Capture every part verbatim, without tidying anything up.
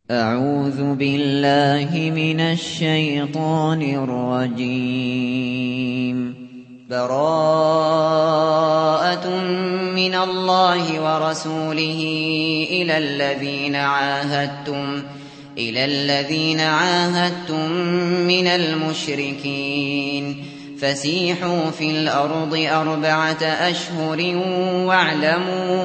أعوذ بالله من الشيطان الرجيم. براءة من الله ورسوله إلى الذين عاهدتم إلى الذين عاهدتم من المشركين فسيحوا في الأرض أربعة أشهر واعلموا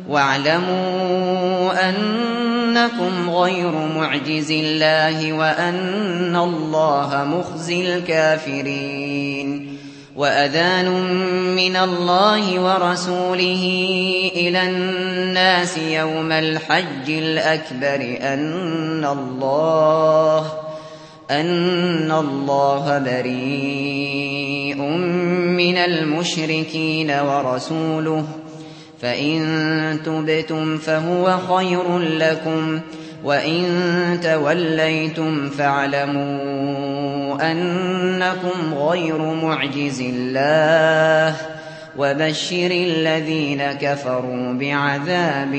واعلموا أنكم غير معجز الله وأن الله مخزي الكافرين. وأذان من الله ورسوله إلى الناس يوم الحج الأكبر أن الله أن الله بريء من المشركين ورسوله فإن تبتم فهو خير لكم وإن توليتم فاعلموا أنكم غير معجز الله وبشر الذين كفروا بعذاب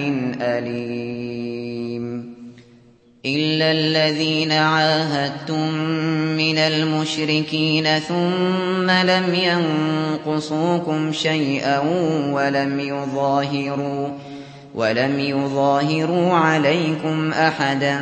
أليم. إلا الذين عاهدتم من المشركين ثم لم ينقصوكم شيئا ولم يظاهروا ولم يظاهروا عليكم أحدا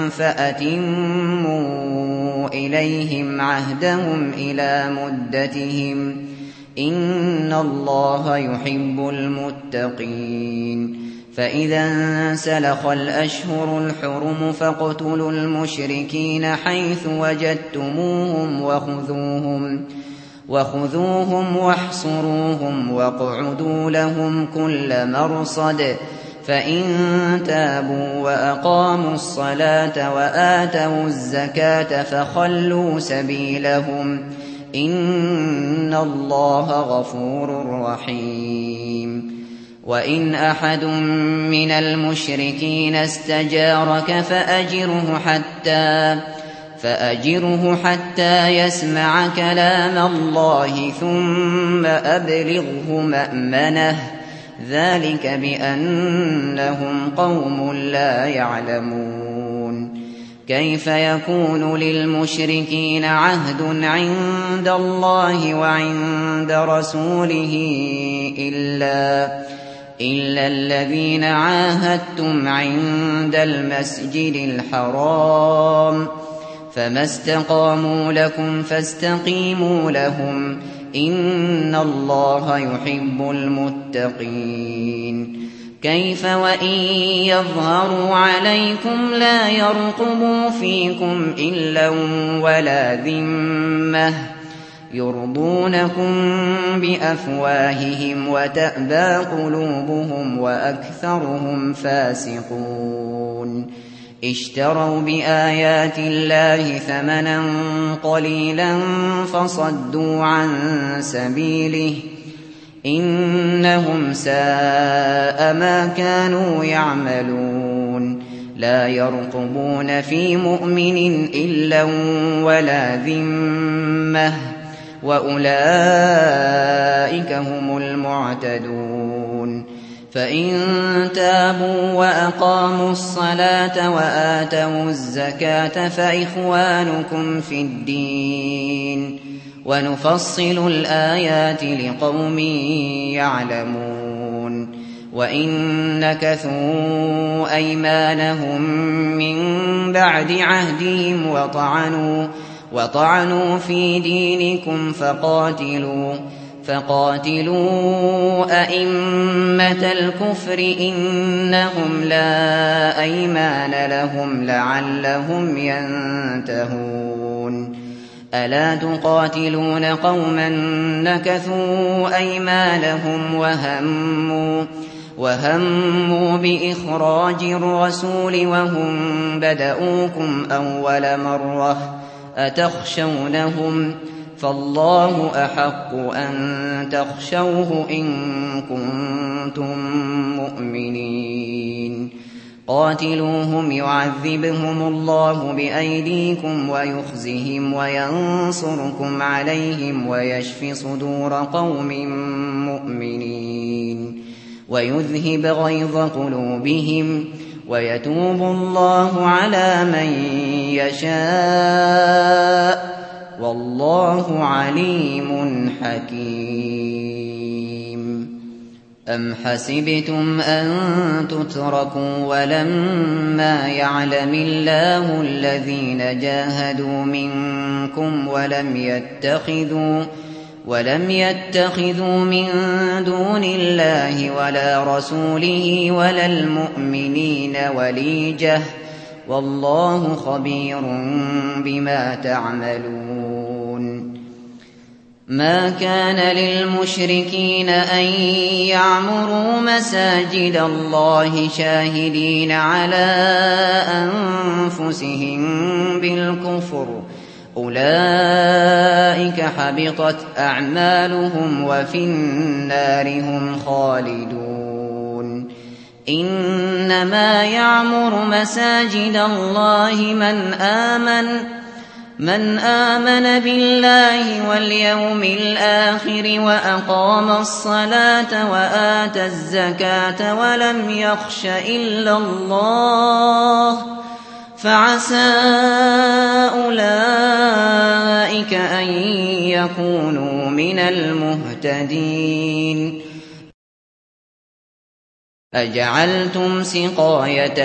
فأتموا إليهم عهدهم إلى مدتهم إن الله يحب المتقين. فإذا انسلخ الأشهر الحرم فاقتلوا المشركين حيث وجدتموهم وخذوهم وخذوهم واحصروهم واقعدوا لهم كل مرصد فإن تابوا وأقاموا الصلاة وآتوا الزكاة فخلوا سبيلهم إن الله غفور رحيم. وإن أحد من المشركين استجارك فأجره حتى فأجره حتى يسمع كلام الله ثم أبلغه مأمنه ذلك بأنهم قوم لا يعلمون. كيف يكون للمشركين عهد عند الله وعند رسوله إلا إلا الذين عاهدتم عند المسجد الحرام فما استقاموا لكم فاستقيموا لهم إن الله يحب المتقين. كيف وإن يظهروا عليكم لا يرقبوا فيكم إلا ولا ذمة يرضونكم بأفواههم وتأبى قلوبهم وأكثرهم فاسقون. اشتروا بآيات الله ثمنا قليلا فصدوا عن سبيله إنهم ساء ما كانوا يعملون. لا يرقبون في مؤمن إلا ولا ذمة وأولئك هم المعتدون. فإن تابوا وأقاموا الصلاة وآتوا الزكاة فإخوانكم في الدين ونفصل الآيات لقوم يعلمون. وإن نكثوا أيمانهم من بعد عهدهم وطعنوا وطعنوا في دينكم فقاتلوا فقاتلوا أئمة الكفر إنهم لا أيمان لهم لعلهم ينتهون. ألا تقاتلون قوما نكثوا أيمانهم وهموا وهموا بإخراج الرسول وهم بدؤوكم أول مرة أتخشونهم فالله أحق أن تخشوه إن كنتم مؤمنين. قاتلوهم يعذبهم الله بأيديكم ويخزهم وينصركم عليهم ويشف صدور قوم مؤمنين ويذهب غيظ قلوبهم ويتوب الله على من يشاء والله عليم حكيم. أم حسبتم أن تتركوا ولما يعلم الله الذين جاهدوا منكم ولم يتخذوا ولم يتخذوا من دون الله ولا رسوله ولا المؤمنين وليجة والله خبير بما تعملون. ما كان للمشركين أن يعمروا مساجد الله شاهدين على أنفسهم بالكفر أولئك حبطت أعمالهم وفي النار هم خالدون. إنما يعمر مساجد الله من آمن من آمن بالله واليوم الآخر وأقام الصلاة وآتى الزكاة ولم يخش إلا الله فعسى أولئك أن يكونوا من المهتدين. أجعلتم سقاية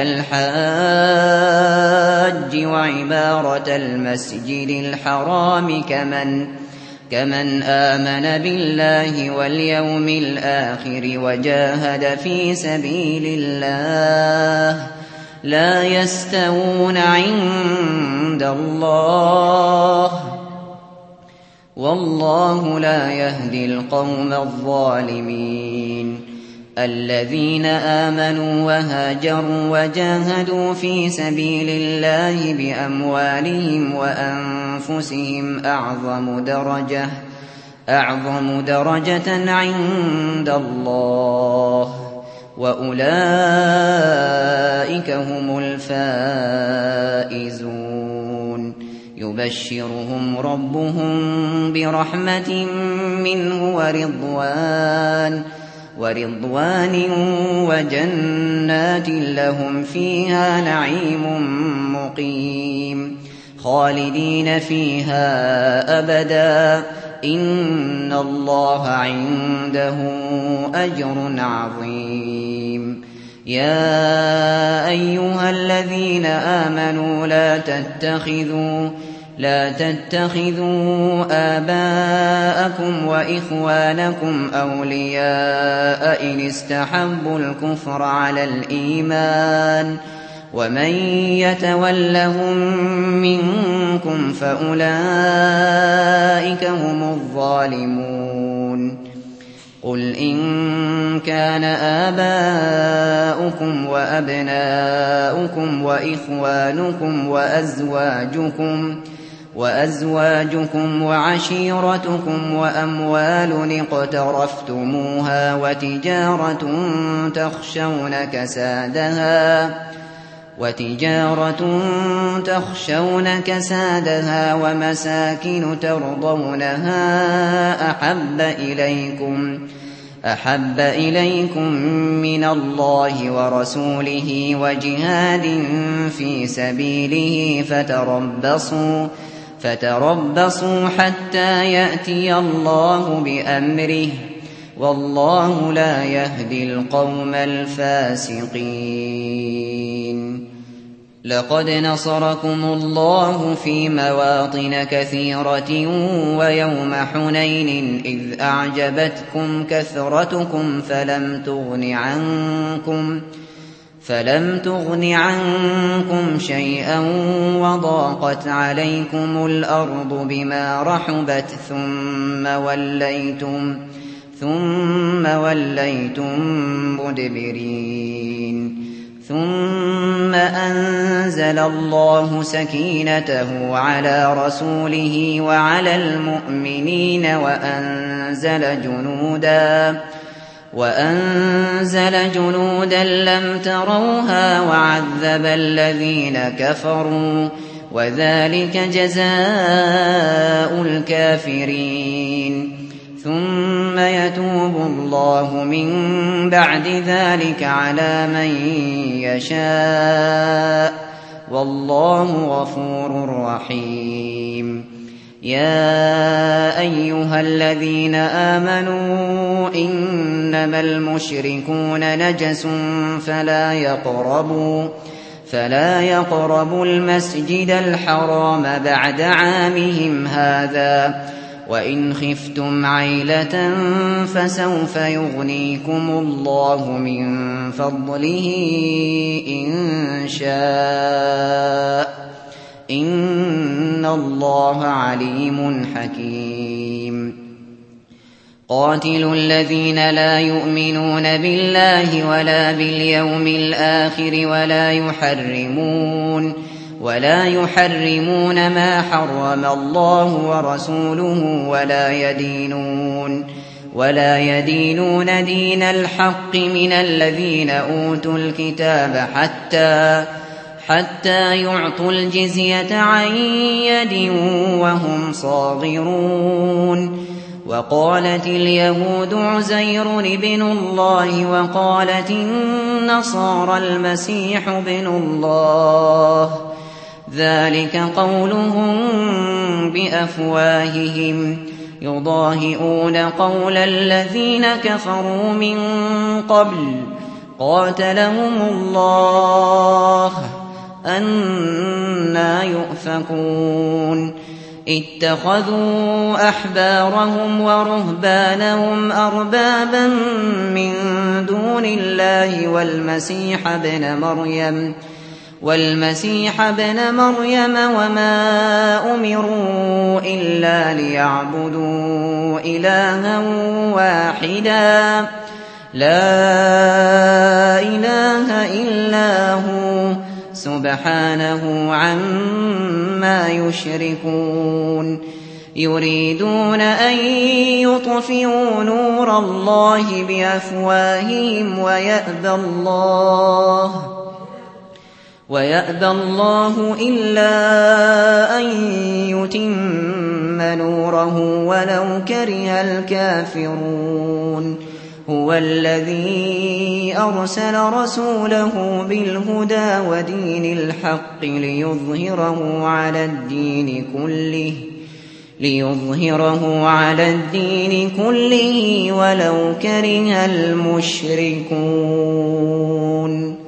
الحاج وعمارة المسجد الحرام كمن كمن آمن بالله واليوم الآخر وجاهد في سبيل الله لا يستوون عند الله والله لا يهدي القوم الظالمين. الذين آمنوا وهاجروا وجاهدوا في سبيل الله بأموالهم وأنفسهم أعظم درجة أعظم درجة عند الله وأولئك هم الفائزون. يبشرهم ربهم برحمة منه ورضوان ورضوان وجنات لهم فيها نعيم مقيم خالدين فيها أبدا إن الله عنده أجر عظيم. يا أيها الذين آمنوا لا تتخذوا لا تتخذوا آباءكم وإخوانكم أولياء إن استحبوا الكفر على الإيمان ومن يتولهم منكم فأولئك هم الظالمون. قل إن كان آباؤكم وأبناؤكم وإخوانكم وأزواجكم وأزواجكم وعشيرتكم وأموال اقترفتموها وتجارة تخشون كسادها وتجارة تخشون كسادها ومساكن ترضونها أحب إليكم أحب إليكم من الله ورسوله وجهاد في سبيله فتربصوا فتربصوا حتى يأتي الله بأمره والله لا يهدي القوم الفاسقين. لقد نصركم الله في مواطن كثيرة ويوم حنين إذ أعجبتكم كثرتكم فلم تغن عنكم فلم تغن عنكم شيئا وضاقت عليكم الأرض بما رحبت ثم وليتم ثم وليتم مدبرين. ثم أنزل الله سكينته على رسوله وعلى المؤمنين وأنزل جنودا وأنزل جنودا لم تروها وعذب الذين كفروا وذلك جزاء الكافرين. ثم يتوب الله من بعد ذلك على من يشاء والله غفور رحيم. يا أيها الذين آمنوا إنما المشركون نجس فلا يقربوا فلا يقربوا المسجد الحرام بعد عامهم هذا وإن خفتم عيلة فسوف يغنيكم الله من فضله إن شاء إن الله عليم حكيم. قاتلوا الذين لا يؤمنون بالله ولا باليوم الآخر ولا يحرمون ولا يحرمون ما حرم الله ورسوله ولا يدينون ولا يدينون دين الحق من الذين أوتوا الكتاب حتى حتى يعطوا الجزية عن يد وهم صاغرون. وقالت اليهود عزير ابن الله وقالت النصارى المسيح ابن الله ذلك قولهم بأفواههم يضاهئون قول الذين كفروا من قبل قاتلهم الله أنى يؤفكون. اتخذوا أحبارهم ورهبانهم أربابا من دون الله والمسيح ابن مريم والمسيح ابن مريم وما أمروا إلا ليعبدوا إلها واحدا لا إله إلا هو سبحانه عما يشركون. يريدون أن يطفئوا نور الله بأفواههم ويأبى الله ويأبى الله إلا أن يتم نوره ولو كره الكافرون. هو الذي أرسل رسوله بالهدى ودين الحق ليظهره على الدين كله ليظهره على الدين كله ولو كره المشركون.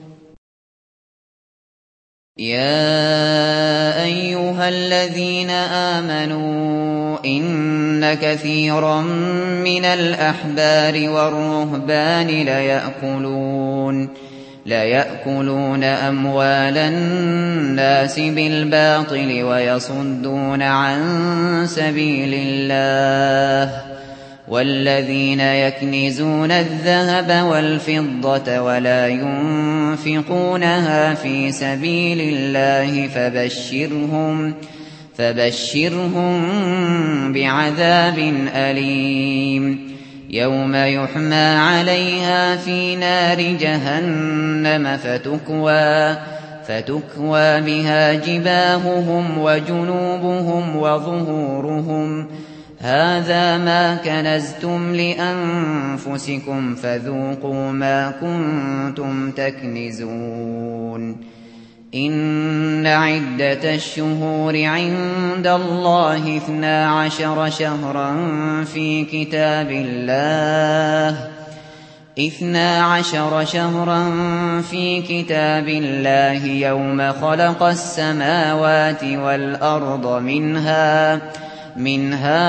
يا أيها الذين آمنوا إن كثيرا من الأحبار والرهبان ليأكلون ليأكلون أموال الناس بالباطل ويصدون عن سبيل الله والذين يكنزون الذهب والفضة ولا ينفقونها في سبيل الله فبشرهم فبشرهم بعذاب أليم. يوم يحمى عليها في نار جهنم فتكوى فتكوى بها جباههم وجنوبهم وظهورهم هذا ما كنزتم لأنفسكم فذوقوا ما كنتم تكنزون. إن عدة الشهور عند الله اثنا عشر شهرا في كتاب الله اثنا عشر شهرا في كتاب الله يوم خلق السماوات والأرض منها منها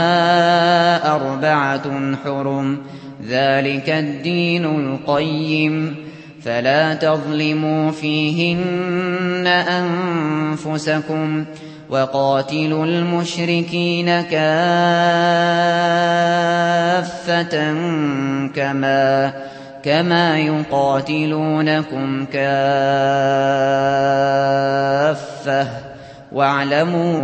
أربعة حرم ذلك الدين القيم فلا تظلموا فيهن أنفسكم وقاتلوا المشركين كافة كما كما يقاتلونكم كافة واعلموا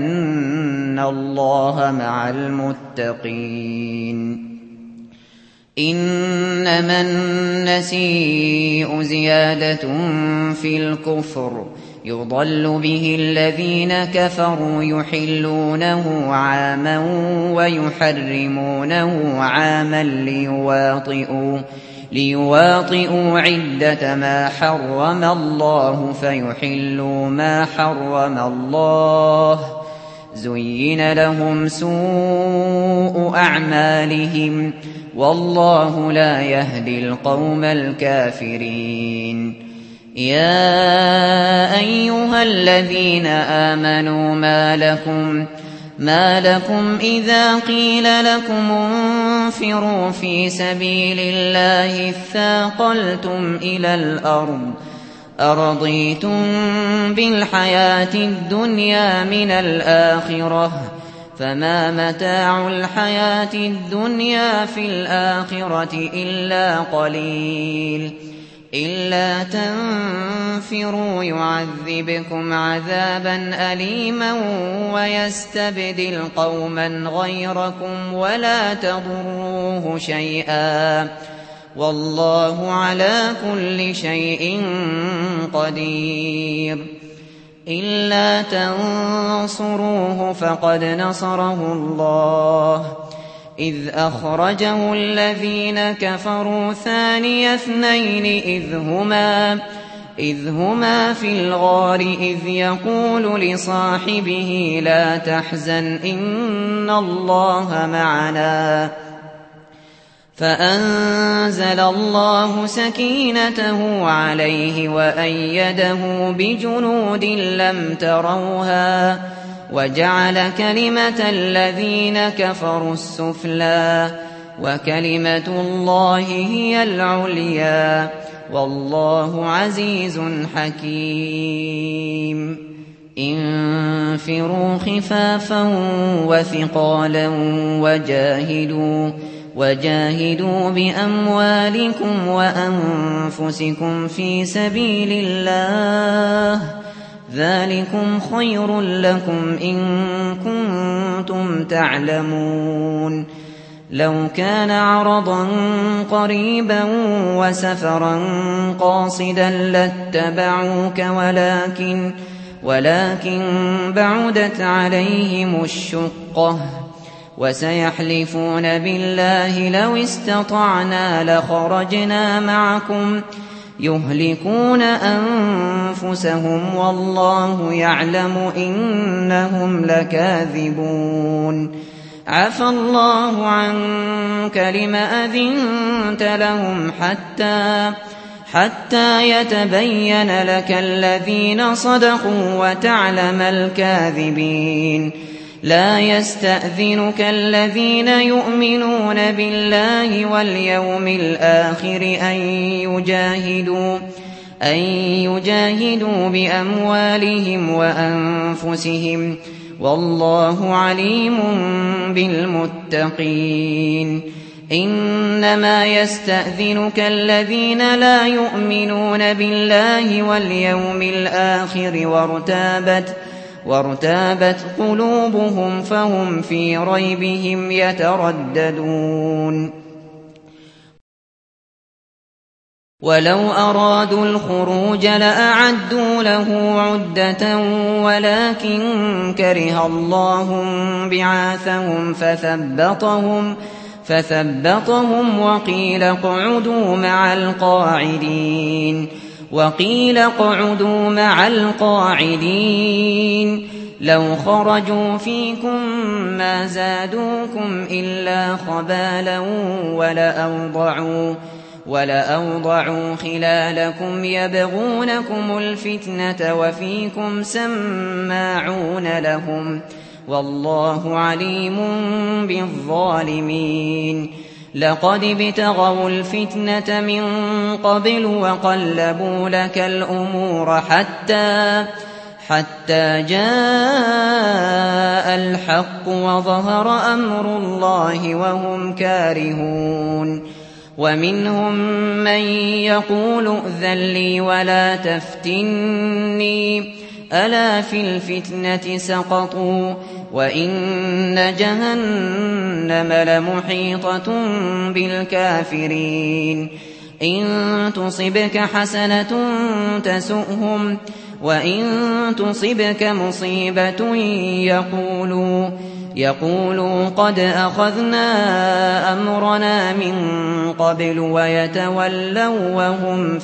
أن الله مع المتقين. إنما النسيء زيادة في الكفر يضل به الذين كفروا يحلونه عاما ويحرمونه عاما ليواطئوا, ليواطئوا عدة ما حرم الله فيحلوا ما حرم الله. زين لهم سوء أعمالهم والله لا يهدي القوم الكافرين. يا أيها الذين آمنوا ما لكم ما لكم إذا قيل لكم انفروا في سبيل الله اثاقلتم إلى الأرض أرضيتم بالحياة الدنيا من الآخرة فما متاع الحياة الدنيا في الآخرة إلا قليل. إلا تنفروا يعذبكم عذابا أليما ويستبدل قوما غيركم ولا تضروه شيئا والله على كل شيء قدير. إلا تنصروه فقد نصره الله إذ أخرجه الذين كفروا ثاني اثنين إذ هما, إذ هما في الغار إذ يقول لصاحبه لا تحزن إن الله معنا فأنزل الله سكينته عليه وأيده بجنود لم تروها وجعل كلمة الذين كفروا السفلى وكلمة الله هي العليا والله عزيز حكيم. انفروا خفافا وثقالا وجاهدوا وجاهدوا بأموالكم وأنفسكم في سبيل الله ذلكم خير لكم إن كنتم تعلمون. لو كان عرضا قريبا وسفرا قاصدا لاتبعوك ولكن, ولكن بعدت عليهم الشقة وسيحلفون بالله لو استطعنا لخرجنا معكم يهلكون أنفسهم والله يعلم إنهم لكاذبون. عفى الله عنك لم أذنت لهم حتى حتى يتبين لك الذين صدقوا وتعلم الكاذبين. لا يستأذنك الذين يؤمنون بالله واليوم الآخر أن يجاهدوا, أن يجاهدوا بأموالهم وأنفسهم والله عليم بالمتقين. إنما يستأذنك الذين لا يؤمنون بالله واليوم الآخر وارتابت وارتابت قلوبهم فهم في ريبهم يترددون. ولو أرادوا الخروج لأعدوا له عدة ولكن كره الله بعاثهم فثبطهم, فثبطهم وقيل اقعدوا مع القاعدين وقيل اقعدوا مع القاعدين. لو خرجوا فيكم ما زادوكم إلا خبالا ولأوضعوا, ولأوضعوا خلالكم يبغونكم الفتنة وفيكم سماعون لهم والله عليم بالظالمين. لقد ابتغوا الفتنة من قبل وقلبوا لك الأمور حتى حتى جاء الحق وظهر أمر الله وهم كارهون. ومنهم من يقول ائذن لي ولا تفتني ألا في الفتنة سقطوا وإن جهنم لمحيطة بالكافرين إن تصبك حسنة تسؤهم وإن تصبك مصيبة يقولوا يقولوا قد أخذنا أمرنا من قبل ويتولوا وهم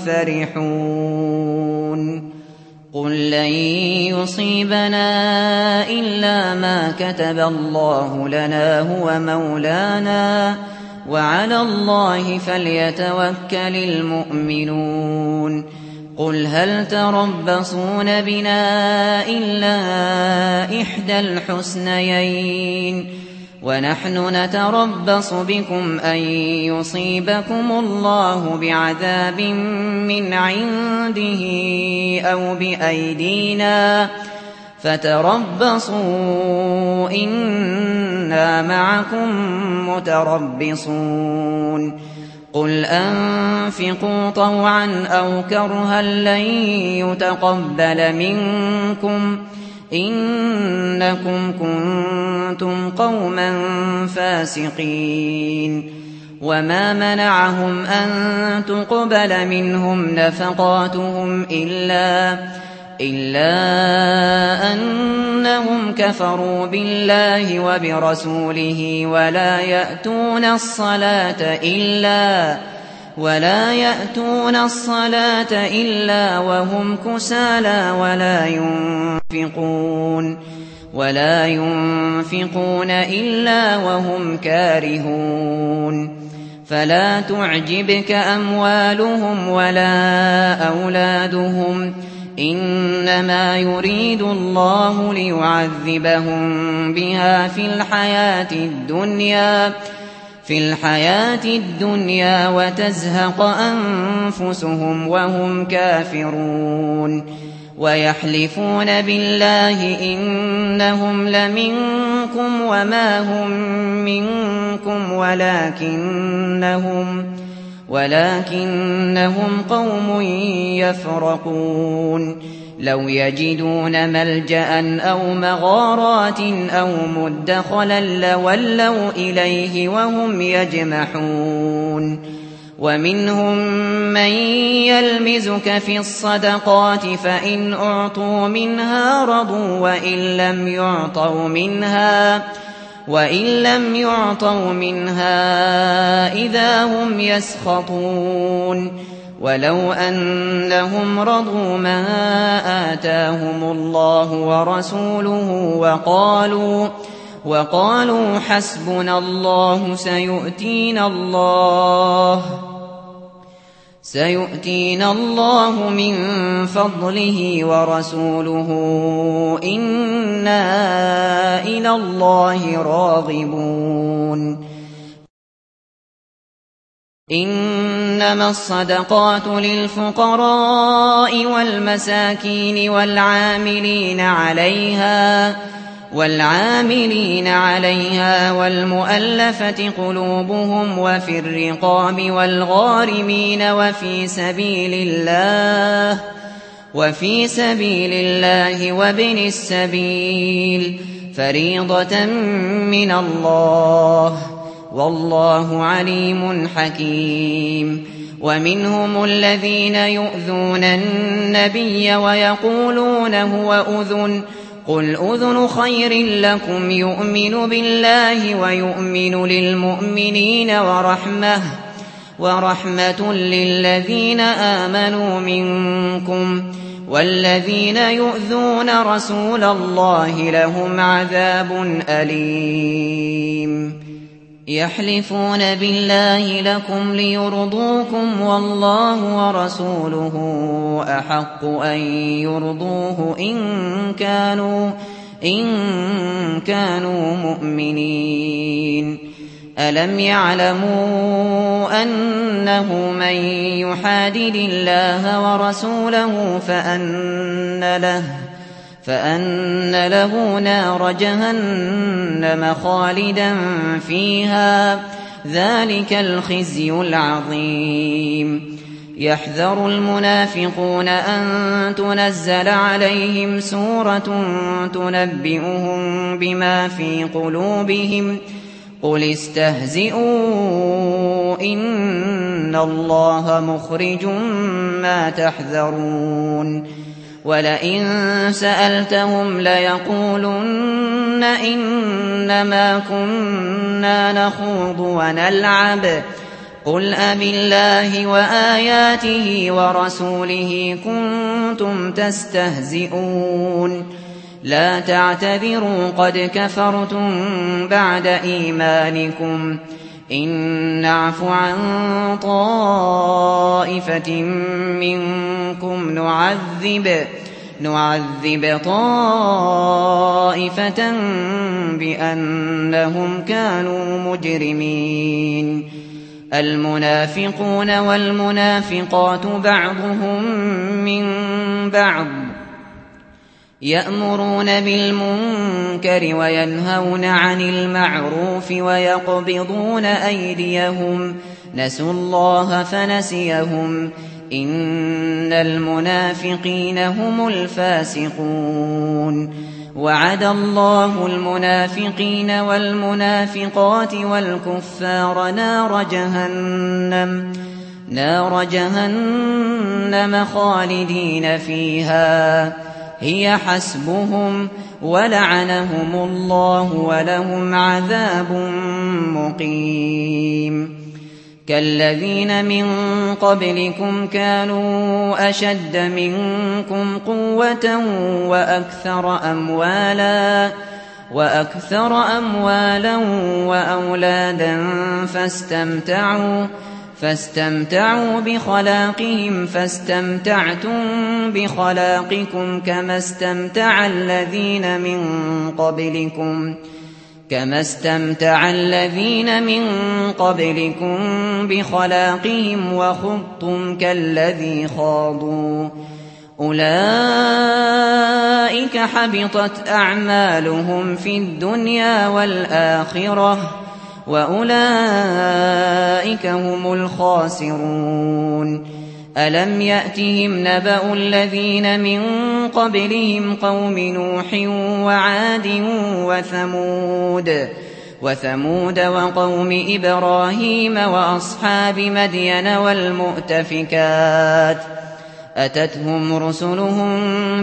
فرحون قل لن يصيبنا إلا ما كتب الله لنا هو مولانا وعلى الله فليتوكل المؤمنون قل هل تربصون بنا إلا إحدى الحسنيين ونحن نتربص بكم أن يصيبكم الله بعذاب من عنده أو بأيدينا فتربصوا إنا معكم متربصون قل أنفقوا طوعا أو كرها لن يتقبل منكم إنكم كنتم قوما فاسقين وما منعهم أن تقبل منهم نفقاتهم إلا إلا أنهم كفروا بالله وبرسوله ولا يأتون الصلاة إلا ولا يأتون الصلاة إلا وهم كسالى ولا ينفقون ولا ينفقون إلا وهم كارهون فلا تعجبك أموالهم ولا أولادهم إنما يريد الله ليعذبهم بها في الحياة الدنيا في الحياة الدنيا وتزهق أنفسهم وهم كافرون ويحلفون بالله إنهم لمنكم وما هم منكم ولكنهم ولكنهم قوم يفرقون لو يجدون ملجأ أو مغارات أو مدخلا لولوا إليه وهم يجمحون ومنهم من يلمزك في الصدقات فإن أعطوا منها رضوا وإن لم يعطوا منها وإن لم يعطوا منها إذا هم يسخطون ولو أنهم رضوا ما آتاهم الله ورسوله وقالوا وقالوا حسبنا الله سيؤتينا الله سيؤتينا الله من فضله ورسوله إنا إلى الله راغبون إنما الصدقات للفقراء والمساكين والعاملين عليها والعاملين عليها والمؤلفة قلوبهم وفي الرقاب والغارمين وفي سبيل الله وفي سبيل الله وابن السبيل فريضة من الله والله عليم حكيم ومنهم الذين يؤذون النبي ويقولون هو أذن قل أذن خير لكم يؤمن بالله ويؤمن للمؤمنين ورحمة ورحمة للذين آمنوا منكم والذين يؤذون رسول الله لهم عذاب أليم يحلفون بالله لكم ليرضوكم والله ورسوله أحق أن يرضوه إن كانوا إن كانوا مؤمنين ألم يعلموا أنه من يحادد الله ورسوله فأن له فأن له نار جهنم خالدا فيها ذلك الخزي العظيم يحذر المنافقون أن تنزل عليهم سورة تنبئهم بما في قلوبهم قل استهزئوا إن الله مخرج ما تحذرون ولئن سألتهم ليقولن إنما كنا نخوض ونلعب قل أبالله وآياته ورسوله كنتم تستهزئون لا تعتذروا قد كفرتم بعد إيمانكم إن نعف عن طائفة منكم نعذب نعذب طائفة بأنهم كانوا مجرمين المنافقون والمنافقات بعضهم من بعض يأمرون بالمنكر وينهون عن المعروف ويقبضون أيديهم نسوا الله فنسيهم إن المنافقين هم الفاسقون وعد الله المنافقين والمنافقات والكفار نار جهنم نار جهنم خالدين فيها هي حسبهم ولعنهم الله ولهم عذاب مقيم كالذين من قبلكم كانوا أشد منكم قوة وأكثر أموالا وأكثر أموالا وأولادا فاستمتعوا فاستمتعوا بخلاقهم فاستمتعتم بخلاقكم كما استمتع الذين من قبلكم كما استمتع الذين من قبلكم بخلاقهم وخضتم كالذي خاضوا أولئك حبطت أعمالهم في الدنيا والآخرة وأولئك هم الخاسرون ألم يأتهم نبأ الذين من قبلهم قوم نوح وعاد وثمود وثمود وقوم إبراهيم وأصحاب مدين والمؤتفكات أتتهم رسلهم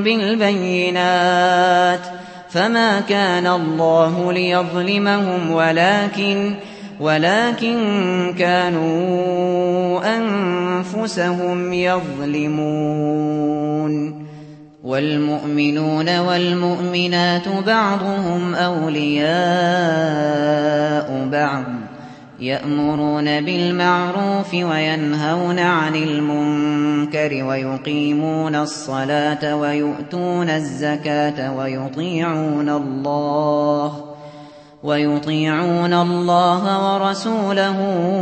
بالبينات فما كان الله ليظلمهم ولكن ولكن كانوا أنفسهم يظلمون والمؤمنون والمؤمنات بعضهم أولياء بعض يأمرون بالمعروف وينهون عن المنكر ويقيمون الصلاة ويؤتون الزكاة ويطيعون الله ويطيعون الله ورسوله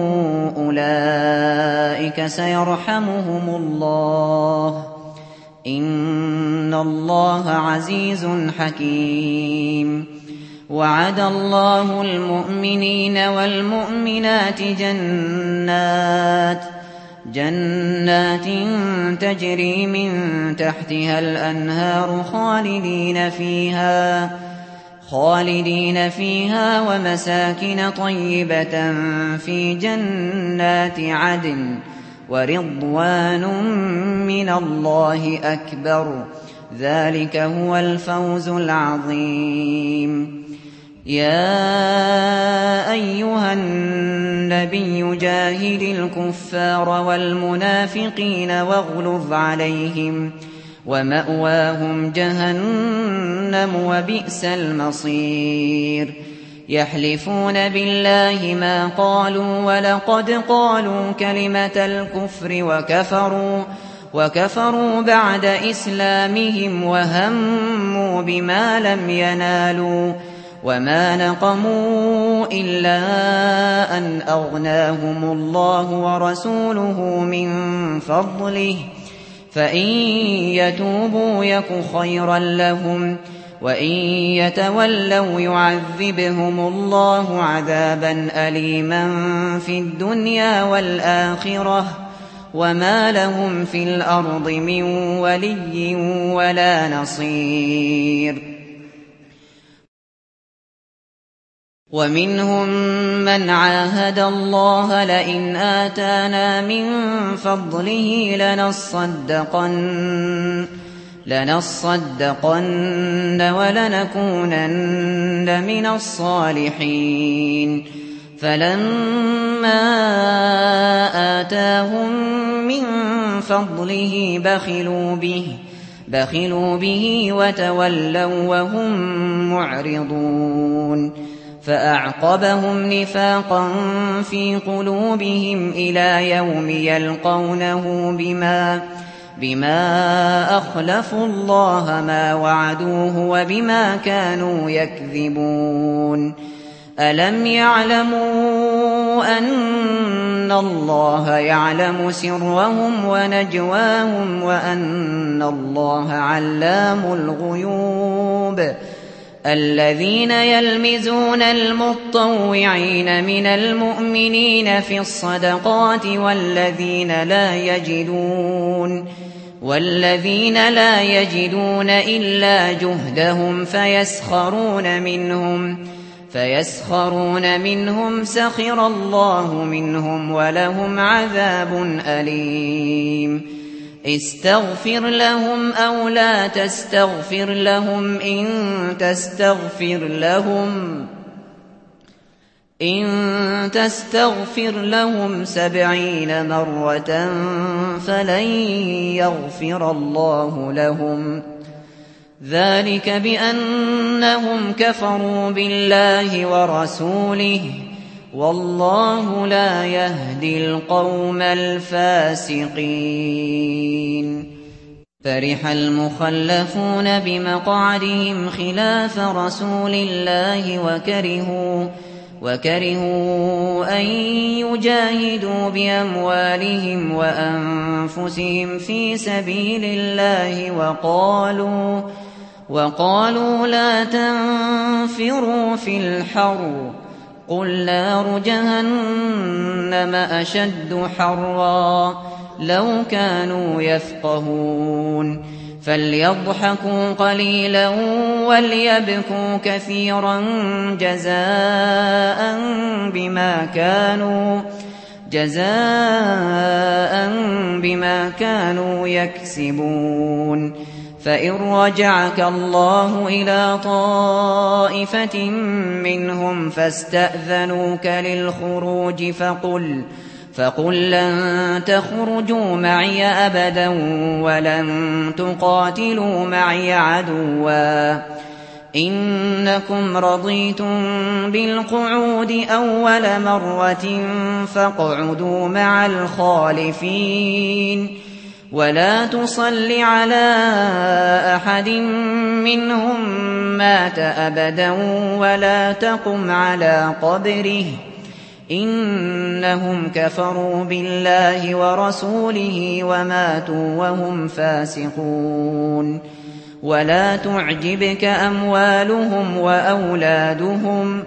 أولئك سيرحمهم الله إن الله عزيز حكيم وعد الله المؤمنين والمؤمنات جنات جنات تجري من تحتها الأنهار خالدين فيها خالدين فيها ومساكن طيبة في جنات عدن ورضوان من الله أكبر ذلك هو الفوز العظيم يا أيها النبي جاهد الكفار والمنافقين واغلظ عليهم ومأواهم جهنم وبئس المصير يحلفون بالله ما قالوا ولقد قالوا كلمة الكفر وكفروا وكفروا بعد إسلامهم وهموا بما لم ينالوا وما نقموا إلا أن أغناهم الله ورسوله من فضله فإن يتوبوا يك خيرا لهم وإن يتولوا يعذبهم الله عذابا أليما في الدنيا والآخرة وما لهم في الأرض من ولي ولا نصير. ومنهم من عاهد الله لئن آتانا من فضله لنصدقن لنصدقن ولنكونن من الصالحين. فلما آتاهم من فضله بخلوا به بخلوا به وتولوا وهم معرضون. فأعقبهم نفاقا في قلوبهم إلى يوم يلقونه بما بما أخلفوا الله ما وعدوه وبما كانوا يكذبون. ألم يعلموا أن الله يعلم سرهم ونجواهم وأن الله علام الغيوب. الذين يلمزون المطوعين من المؤمنين في الصدقات والذين لا يجدون والذين لا يجدون إلا جهدهم فيسخرون منهم فيسخرون منهم سخر الله منهم ولهم عذاب أليم. استغفر لهم أو لا تستغفر لهم إن تستغفر لهم إن تستغفر لهم سبعين مرة فلن يغفر الله لهم. ذلك بأنهم كفروا بالله ورسوله والله لا يهدي القوم الفاسقين. فرح المخلفون بمقعدهم خلاف رسول الله وكرهوا وكرهوا أن يجاهدوا بأموالهم وأنفسهم في سبيل الله وقالوا وقالوا لا تنفروا في الحر قل نار جهنم أشد حرا لو كانوا يفقهون. فليضحكوا قليلا وليبكوا كثيرا جزاء بما كانوا جزاء بما كانوا يكسبون. فإن رجعك الله إلى طائفة منهم فاستأذنوك للخروج فقل فقل لن تخرجوا معي أبدا ولن تقاتلوا معي عدوا إنكم رضيتم بالقعود أول مرة فاقعدوا مع الخالفين. ولا تصل على أحد منهم مات أبدا ولا تقم على قبره إنهم كفروا بالله ورسوله وماتوا وهم فاسقون. ولا تعجبك أموالهم وأولادهم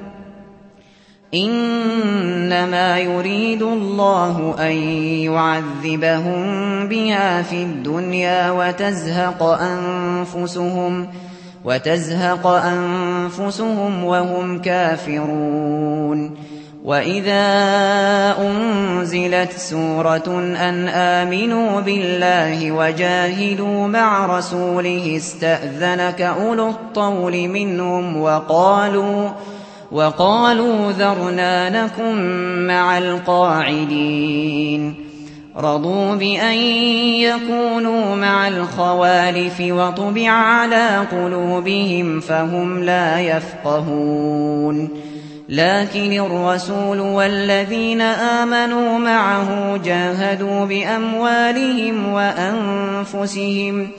إنما يريد الله أن يعذبهم بها في الدنيا وتزهق أنفسهم وتزهق أنفسهم وهم كافرون. وإذا أنزلت سورة أن آمنوا بالله وجاهدوا مع رسوله استأذنك أولو الطول منهم وقالوا وقالوا ذرنا نكن مع القاعدين. رضوا بأن يكونوا مع الخوالف وطبع على قلوبهم فهم لا يفقهون. لكن الرسول والذين آمنوا معه جاهدوا بأموالهم وأنفسهم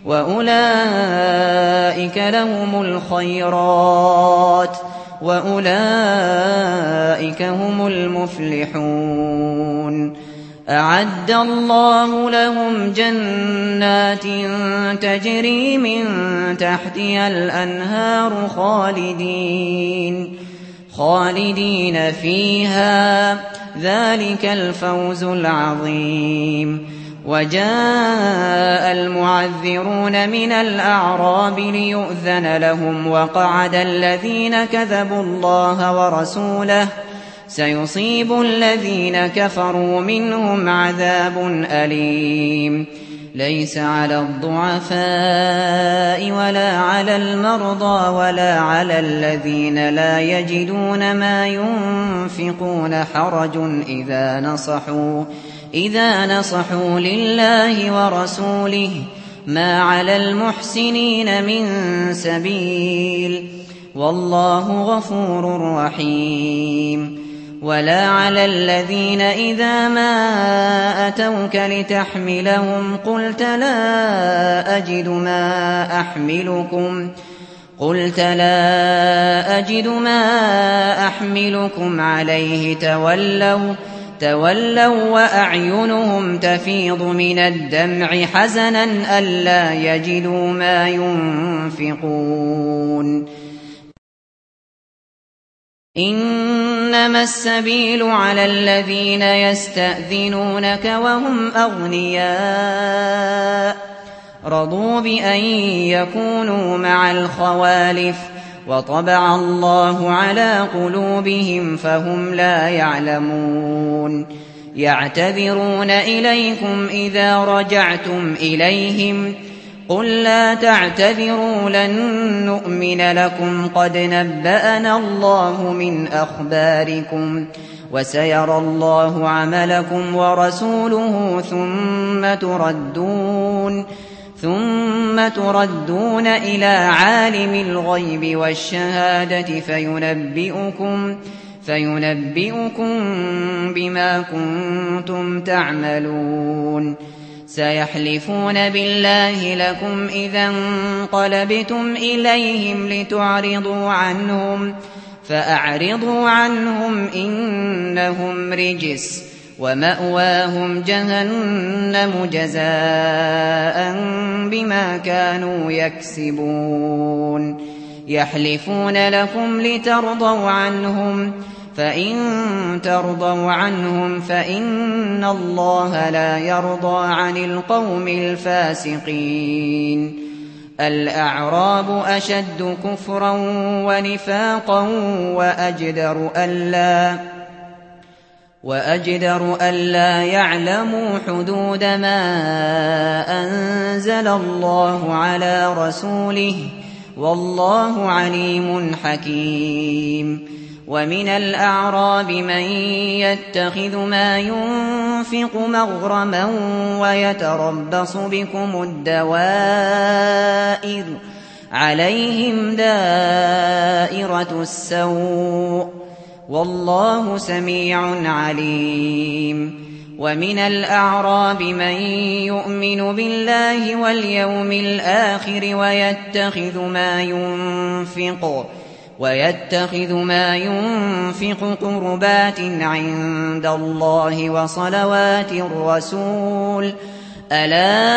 وأولئك لهم الخيرات وأولئك هم المفلحون. أعد الله لهم جنات تجري من تحتها الأنهار خالدين خالدين فيها ذلك الفوز العظيم. وجاء المعذرون من الأعراب ليؤذن لهم وقعد الذين كذبوا الله ورسوله سيصيب الذين كفروا منهم عذاب أليم. ليس على الضعفاء ولا على المرضى ولا على الذين لا يجدون ما ينفقون حرج إذا نصحوا إذا نصحوا لله ورسوله ما على المحسنين من سبيل والله غفور رحيم. ولا على الذين إذا ما أتوك لتحملهم قلت لا أجد ما أحملكم قلت لا أجد ما أحملكم عليه تولوا تولوا وأعينهم تفيض من الدمع حزنا ألا يجدوا ما ينفقون. إنما السبيل على الذين يستأذنونك وهم أغنياء رضوا بأن يكونوا مع الخوالف وطبع الله على قلوبهم فهم لا يعلمون. يعتذرون إليكم إذا رجعتم إليهم قل لا تعتذروا لن نؤمن لكم قد نبأنا الله من أخباركم وسيرى الله عملكم ورسوله ثم تردون ثم تردون إلى عالم الغيب والشهادة فينبئكم فينبئكم بما كنتم تعملون. سيحلفون بالله لكم إذا انقلبتم إليهم لتعرضوا عنهم فأعرضوا عنهم إنهم رجس ومأواهم جهنم جزاء بما كانوا يكسبون. يحلفون لكم لترضوا عنهم فإن ترضوا عنهم فإن الله لا يرضى عن القوم الفاسقين. الأعراب أشد كفرا ونفاقا وأجدر ألا وأجدر ألا يعلموا حدود ما أنزل الله على رسوله والله عليم حكيم. ومن الأعراب من يتخذ ما ينفق مغرما ويتربص بكم الدوائر عليهم دائرة السوء والله سميع عليم. ومن الأعراب من يؤمن بالله واليوم الآخر ويتخذ ما ينفق ويتخذ ما ينفق قربات عند الله وصلوات الرسول ألا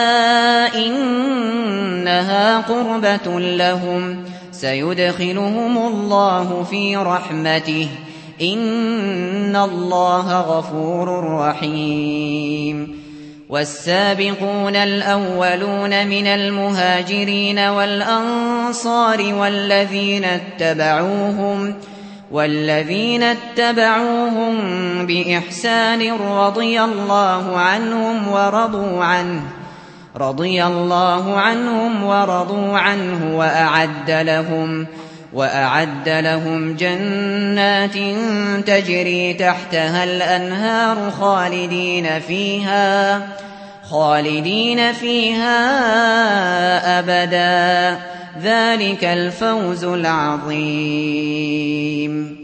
إنها قربة لهم سيدخلهم الله في رحمته إن الله غفور رحيم. والسابقون الأولون من المهاجرين والأنصار والذين اتبعوهم والذين اتبعوهم بإحسان رضي الله عنهم ورضوا عنه رضي الله عنهم ورضوا عنه وأعد لهم وأعد لهم جنات تجري تحتها الأنهار خالدين فيها خالدين فيها أبدا ذلك الفوز العظيم.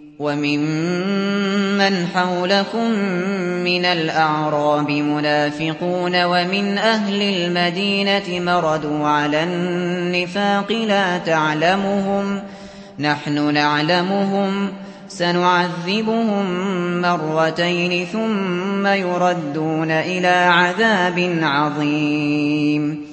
وممن حولكم من الأعراب منافقون ومن أهل المدينة مردوا على النفاق لا تعلمهم نحن نعلمهم سنعذبهم مرتين ثم يردون إلى عذاب عظيم.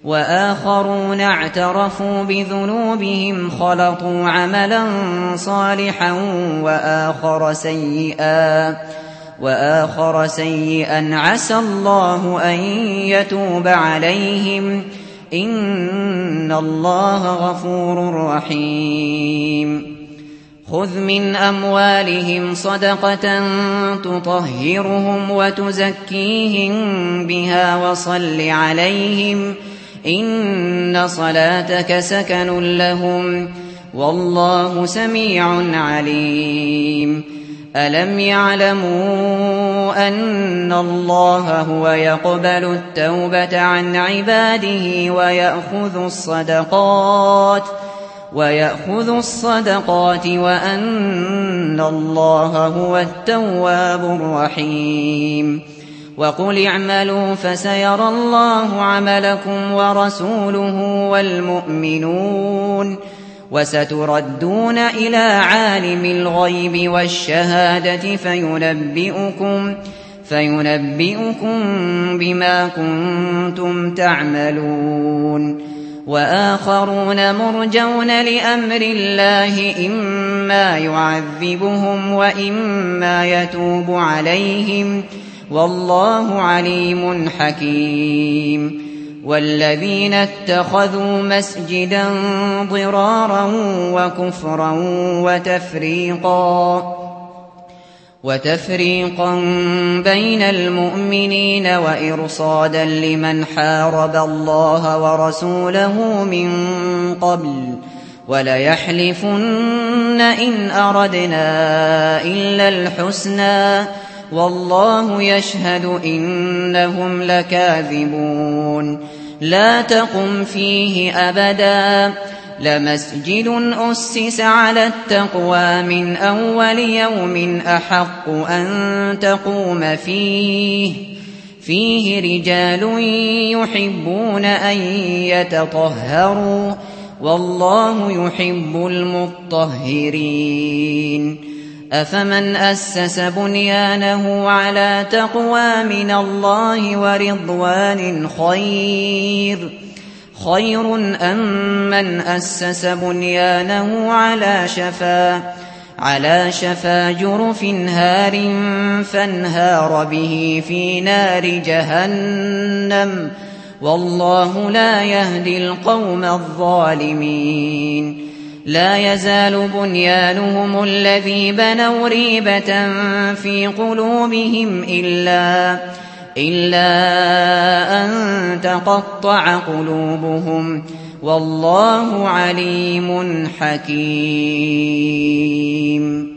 وآخرون اعترفوا بذنوبهم خلطوا عملا صالحا وآخر سيئا وآخر سيئا عسى الله أن يتوب عليهم إن الله غفور رحيم خذ من أموالهم صدقة تطهرهم وتزكيهم بها وصل عليهم إن صلاتك سكن لهم والله سميع عليم ألم يعلموا أن الله هو يقبل التوبة عن عباده ويأخذ الصدقات ويأخذ الصدقات وأن الله هو التواب الرحيم وقل اعملوا فسيرى الله عملكم ورسوله والمؤمنون وستردون إلى عالم الغيب والشهادة فينبئكم فينبئكم بما كنتم تعملون وآخرون مرجون لأمر الله إما يعذبهم وإما يتوب عليهم والله عليم حكيم والذين اتخذوا مسجدا ضرارا وكفرا وتفريقا وتفريقا بين المؤمنين وإرصادا لمن حارب الله ورسوله من قبل وليحلفن إن أردنا إلا الحسنى والله يشهد إنهم لكاذبون لا تقم فيه أبدا لمسجد أسس على التقوى من أول يوم أحق أن تقوم فيه فيه رجال يحبون أن يتطهروا والله يحب المطهرين أفمن أسس بنيانه على تقوى من الله ورضوان خير خير أم من أسس بنيانه على شفا على شفا جرف هار فانهار به في نار جهنم والله لا يهدي القوم الظالمين لا يزال بنيانهم الذي بنوا ريبة في قلوبهم إلا إلا أن تقطع قلوبهم والله عليم حكيم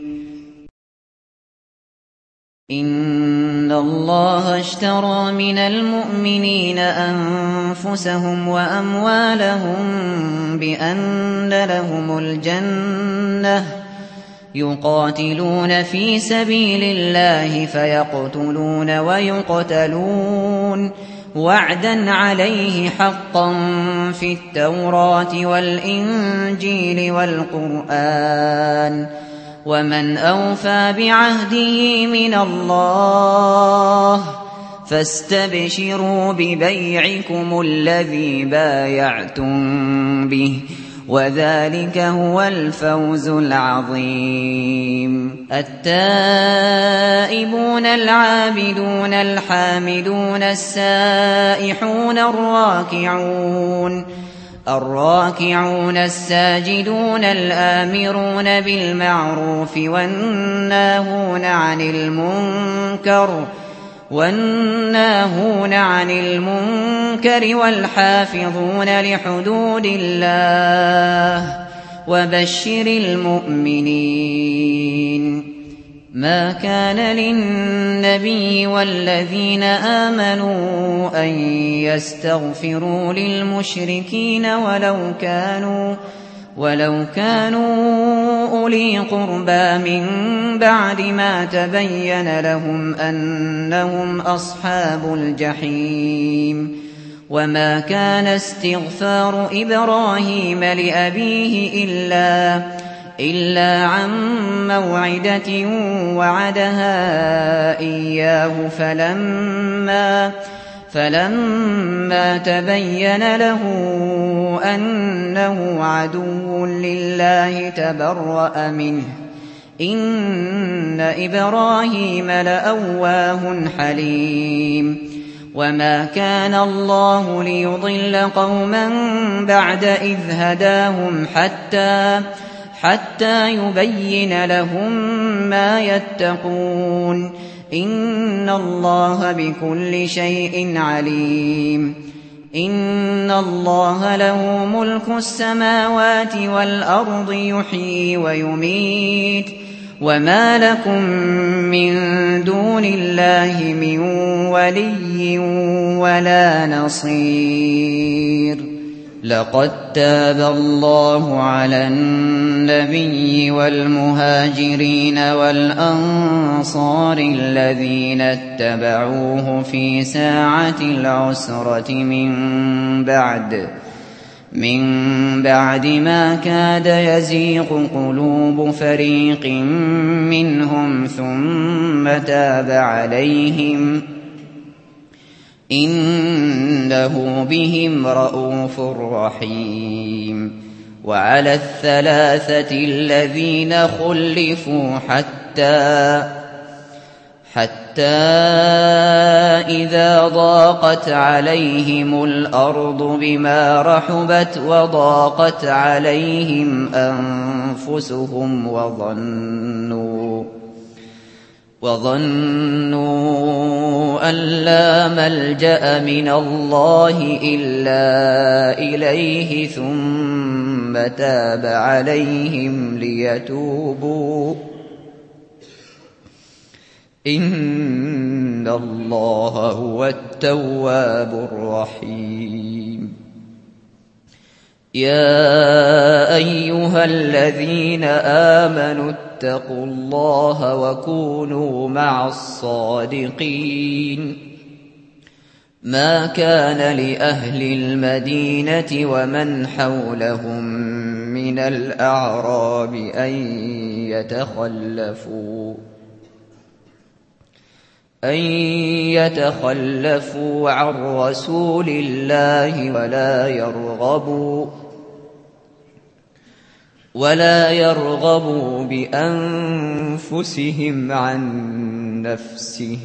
إن الله اشترى من المؤمنين أنفسهم وأموالهم بأن لهم الجنة يقاتلون في سبيل الله فيقتلون ويقتلون وعدا عليه حقا في التوراة والإنجيل والقرآن ومن أوفى بعهده من الله فاستبشروا ببيعكم الذي بايعتم به وذلك هو الفوز العظيم التائبون العابدون الحامدون السائحون الراكعون الراكعون الساجدون الآمرون بالمعروف والناهون عن المنكر والناهون عن المنكر والحافظون لحدود الله وبشر المؤمنين ما كان للنبي والذين آمنوا أن يستغفروا للمشركين ولو كانوا ولو كانوا أولي قربى من بعد ما تبين لهم أنهم أصحاب الجحيم وما كان استغفار إبراهيم لأبيه إلا إلا عن موعدة وعدها إياه فلما فلما تبين له أنه عدو لله تبرأ منه إن إبراهيم لأواه حليم وما كان الله ليضل قوما بعد إذ هداهم حتى حتى يبين لهم ما يتقون إن الله بكل شيء عليم إن الله له ملك السماوات والأرض يحيي ويميت وما لكم من دون الله من ولي ولا نصير لقد تاب الله على النبي والمهاجرين والأنصار الذين اتبعوه في ساعة العسرة من بعد من بعد ما كاد يزيغ قلوب فريق منهم ثم تاب عليهم إنه بهم رءوف رحيم وعلى الثلاثة الذين خلفوا حتى حتى إذا ضاقت عليهم الأرض بما رحبت وضاقت عليهم أنفسهم وظنوا وظنوا أن لا ملجأ من الله إلا إليه ثم تاب عليهم ليتوبوا إن الله هو التواب الرحيم يا أيها الذين آمنوا اتقوا الله وكونوا مع الصادقين ما كان لأهل المدينة ومن حولهم من الأعراب أن يتخلفوا أن يتخلفوا عن رسول الله ولا يرغبوا ولا يرغبوا بأنفسهم عن نفسه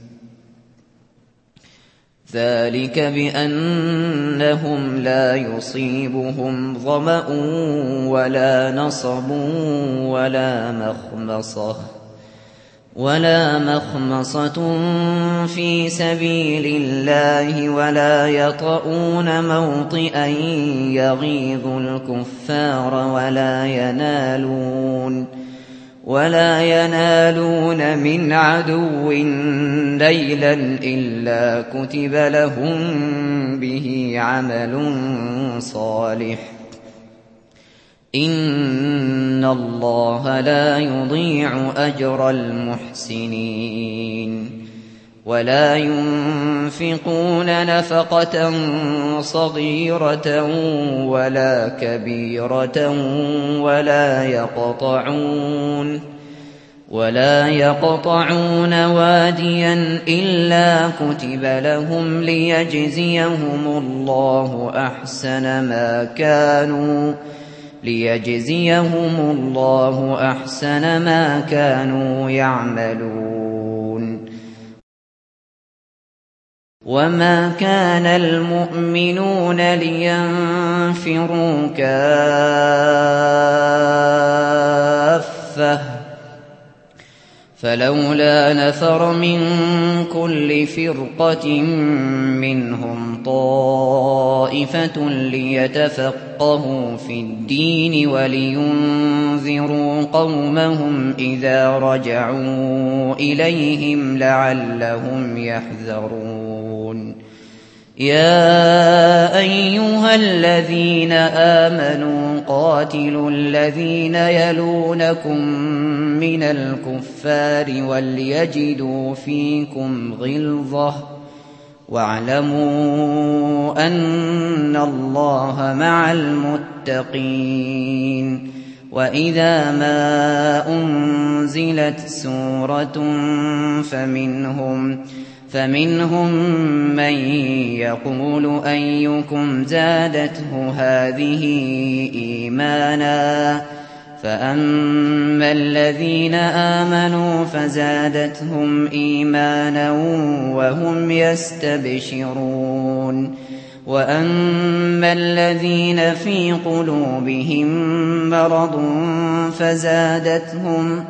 ذلك بأنهم لا يصيبهم ظمأ ولا نصب ولا مخمصة ولا مخمصة في سبيل الله ولا يطؤون موطئا يغيظ الكفار ولا ينالون ولا ينالون من عدو نيلا إلا كتب لهم به عمل صالح إن الله لا يضيع أجر المحسنين ولا ينفقون نفقة صغيرة ولا كبيرة ولا يقطعون ولا يقطعون واديا إلا كتب لهم ليجزيهم الله أحسن ما كانوا ليجزيهم الله أحسن ما كانوا يعملون وما كان المؤمنون لينفروا كافة فلولا نفر من كل فرقة منهم طائفة ليتفقهوا في الدين ولينذروا قومهم إذا رجعوا إليهم لعلهم يحذرون يا أيها الذين آمنوا قاتلوا الذين يلونكم من الكفار وليجدوا فيكم غلظة واعلموا أن الله مع المتقين وإذا ما أنزلت سورة فمنهم فمنهم من يقول أيكم زادته هذه إيمانا فأما الذين آمنوا فزادتهم إيمانا وهم يستبشرون وأما الذين في قلوبهم مرض فزادتهم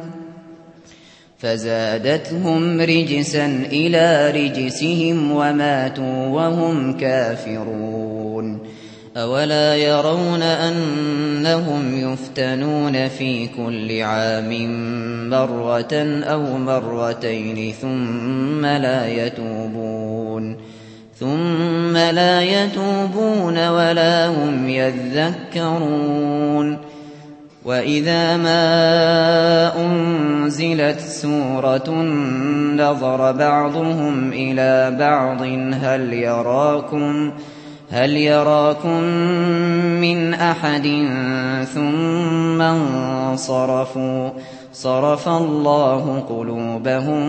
فزادتهم رجسا إلى رجسهم وماتوا وهم كافرون أولا يرون أنهم يفتنون في كل عام مرة أو مرتين ثم لا يتوبون ثم لا يتوبون ولا هم يذكرون وإذا ما أنزلت سورة نظر بعضهم إلى بعض هل يراكم هل يراكم من أحد ثم انصرفوا صرف الله قلوبهم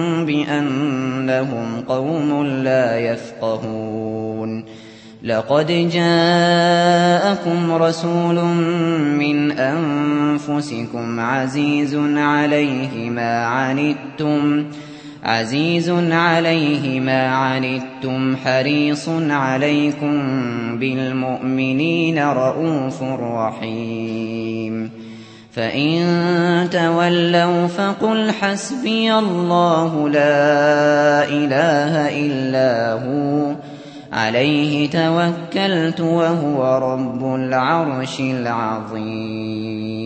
بأنهم قوم لا يفقهون لقد جاءكم رسول من أنفسكم عزيز عليه ما عنتم عزيز عليه ما عنتم حريص عليكم بالمؤمنين رءوف رحيم فإن تولوا فقل حسبي الله لا إله إلا هو عليه توكلت وهو رب العرش العظيم